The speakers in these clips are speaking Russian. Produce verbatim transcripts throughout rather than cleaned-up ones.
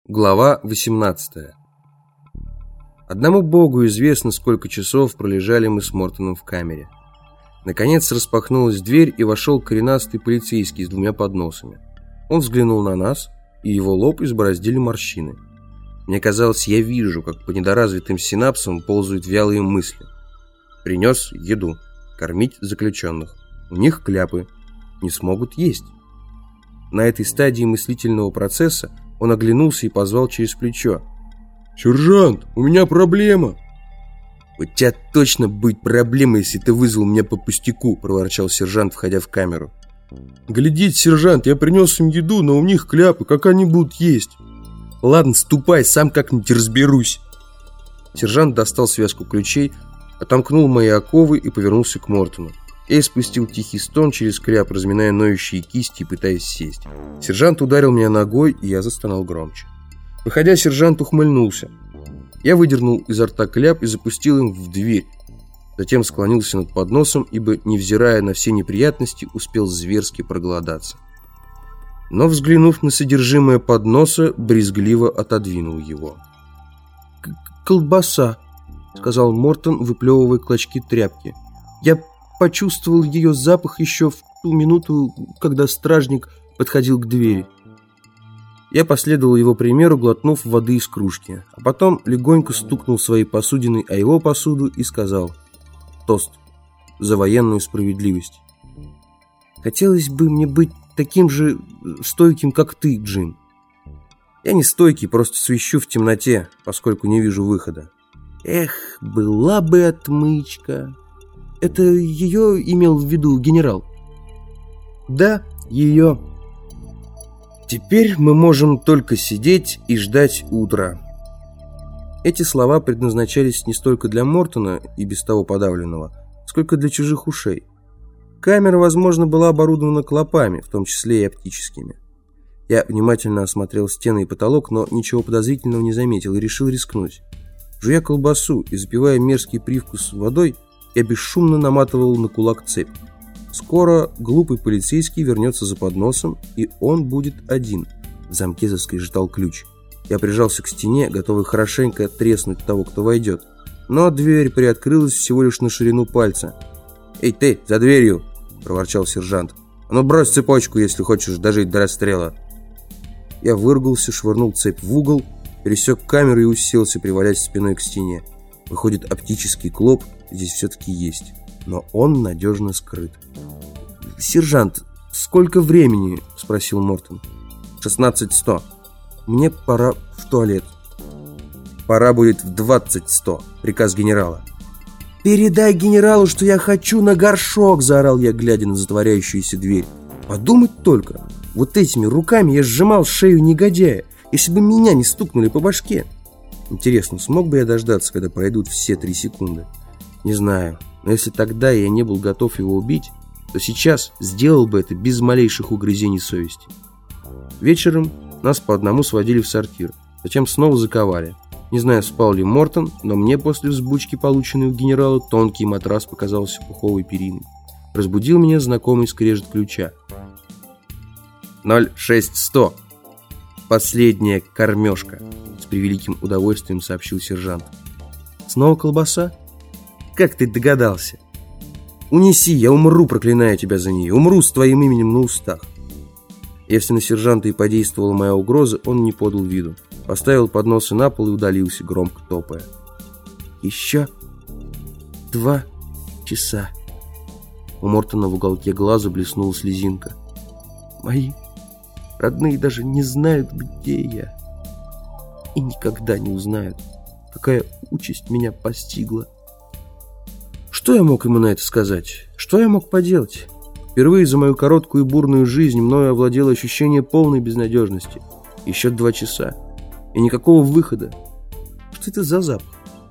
Глава восемнадцатая. Одному богу известно, сколько часов пролежали мы с Мортоном в камере. Наконец распахнулась дверь, и вошел коренастый полицейский с двумя подносами. Он взглянул на нас, и его лоб избороздили морщины. Мне казалось, я вижу, как по недоразвитым синапсам ползают вялые мысли. Принес еду. Кормить заключенных. У них кляпы. Не смогут есть. На этой стадии мыслительного процесса он оглянулся и позвал через плечо: «Сержант, у меня проблема!» «У тебя точно будет проблема, если ты вызвал меня по пустяку», — проворчал сержант, входя в камеру. «Глядите, сержант, я принес им еду, но у них кляпы, как они будут есть?» «Ладно, ступай, сам как-нибудь разберусь». Сержант достал связку ключей, отомкнул мои оковы и повернулся к Мортону. Я испустил тихий стон через кляп, разминая ноющие кисти и пытаясь сесть. Сержант ударил меня ногой, и я застонал громче. Выходя, сержант ухмыльнулся. Я выдернул изо рта кляп и запустил им в дверь. Затем склонился над подносом, ибо, невзирая на все неприятности, успел зверски проголодаться. Но, взглянув на содержимое подноса, брезгливо отодвинул его. «Колбаса», — сказал Мортон, выплевывая клочки тряпки. «Я почувствовал ее запах еще в ту минуту, когда стражник подходил к двери». Я последовал его примеру, глотнув воды из кружки, а потом легонько стукнул своей посудиной о его посуду и сказал: «Тост за военную справедливость». «Хотелось бы мне быть таким же стойким, как ты, Джим». «Я не стойкий, просто свищу в темноте, поскольку не вижу выхода». «Эх, была бы отмычка». «Это ее имел в виду генерал?» «Да, ее». «Теперь мы можем только сидеть и ждать утра». Эти слова предназначались не столько для Мортона и без того подавленного, сколько для чужих ушей. Камера, возможно, была оборудована клопами, в том числе и оптическими. Я внимательно осмотрел стены и потолок, но ничего подозрительного не заметил и решил рискнуть. Жуя колбасу и запивая мерзкий привкус водой, я бесшумно наматывал на кулак цепь. Скоро глупый полицейский вернется за подносом, и он будет один. В замке заскрежетал ключ. Я прижался к стене, готовый хорошенько треснуть того, кто войдет. Но дверь приоткрылась всего лишь на ширину пальца. «Эй, ты, за дверью!» – проворчал сержант. «А ну брось цепочку, если хочешь дожить до расстрела!» Я выругался, швырнул цепь в угол, пересек камеру и уселся, привалясь спиной к стене. Выходит, оптический клоп здесь все-таки есть, но он надежно скрыт. «Сержант, сколько времени?» – спросил Мортон. «шестнадцать сто. Мне пора в туалет». «Пора будет в двадцать сто. Приказ генерала». «Передай генералу, что я хочу на горшок!» – заорал я, глядя на затворяющуюся дверь. «Подумать только! Вот этими руками я сжимал шею негодяя, если бы меня не стукнули по башке!» Интересно, смог бы я дождаться, когда пройдут все три секунды? Не знаю, но если тогда я не был готов его убить, то сейчас сделал бы это без малейших угрызений совести. Вечером нас по одному сводили в сортир, затем снова заковали. Не знаю, спал ли Мортон, но мне после взбучки, полученной у генерала, тонкий матрас показался пуховой периной. Разбудил меня знакомый скрежет ключа. «ноль шесть сто. Последняя кормежка», — с превеликим удовольствием сообщил сержант. «Снова колбаса? Как ты догадался?» «Унеси, я умру, проклиная тебя за нее. Умру с твоим именем на устах». Если на сержанта и подействовала моя угроза, он не подал виду. Поставил подносы на пол и удалился, громко топая. «Еще два часа». У Мортона в уголке глаза блеснула слезинка. «Мои родные даже не знают, где я. И никогда не узнают, какая участь меня постигла». Что я мог ему на это сказать? Что я мог поделать? Впервые за мою короткую и бурную жизнь мною овладело ощущение полной безнадежности. Еще два часа. И никакого выхода. Что это за запах?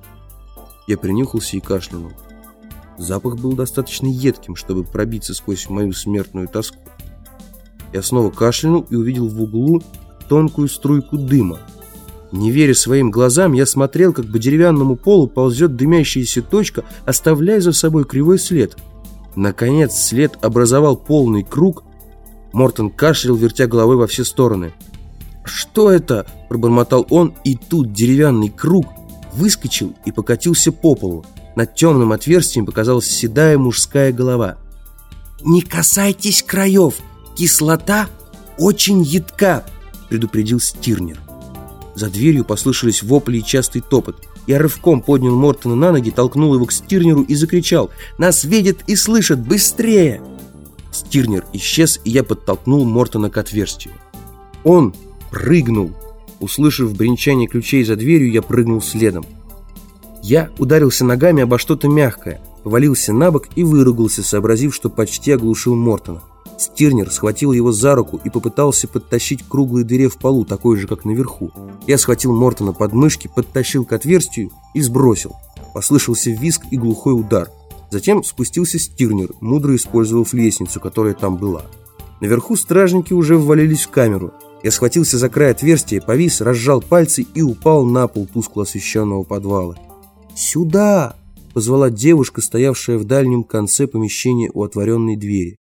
Я принюхался и кашлянул. Запах был достаточно едким, чтобы пробиться сквозь мою смертную тоску. Я снова кашлянул и увидел в углу тонкую струйку дыма. Не веря своим глазам, я смотрел, как по деревянному полу ползет дымящаяся точка, оставляя за собой кривой след. Наконец след образовал полный круг. Мортон кашлял, вертя головой во все стороны. «Что это?» – пробормотал он, и тут деревянный круг выскочил и покатился по полу. Над темным отверстием показалась седая мужская голова. «Не касайтесь краев, кислота очень едка», – предупредил Стирнер. За дверью послышались вопли и частый топот. Я рывком поднял Мортона на ноги, толкнул его к Стирнеру и закричал: «Нас видят и слышат! Быстрее!» Стирнер исчез, и я подтолкнул Мортона к отверстию. Он прыгнул. Услышав бренчание ключей за дверью, я прыгнул следом. Я ударился ногами обо что-то мягкое, повалился на бок и выругался, сообразив, что почти оглушил Мортона. Стирнер схватил его за руку и попытался подтащить к круглой дыре в полу, такой же, как наверху. Я схватил Мортона под мышки, подтащил к отверстию и сбросил. Послышался визг и глухой удар. Затем спустился Стирнер, мудро использовав лестницу, которая там была. Наверху стражники уже ввалились в камеру. Я схватился за край отверстия, повис, разжал пальцы и упал на пол тускло освещенного подвала. «Сюда!» — позвала девушка, стоявшая в дальнем конце помещения у отворенной двери.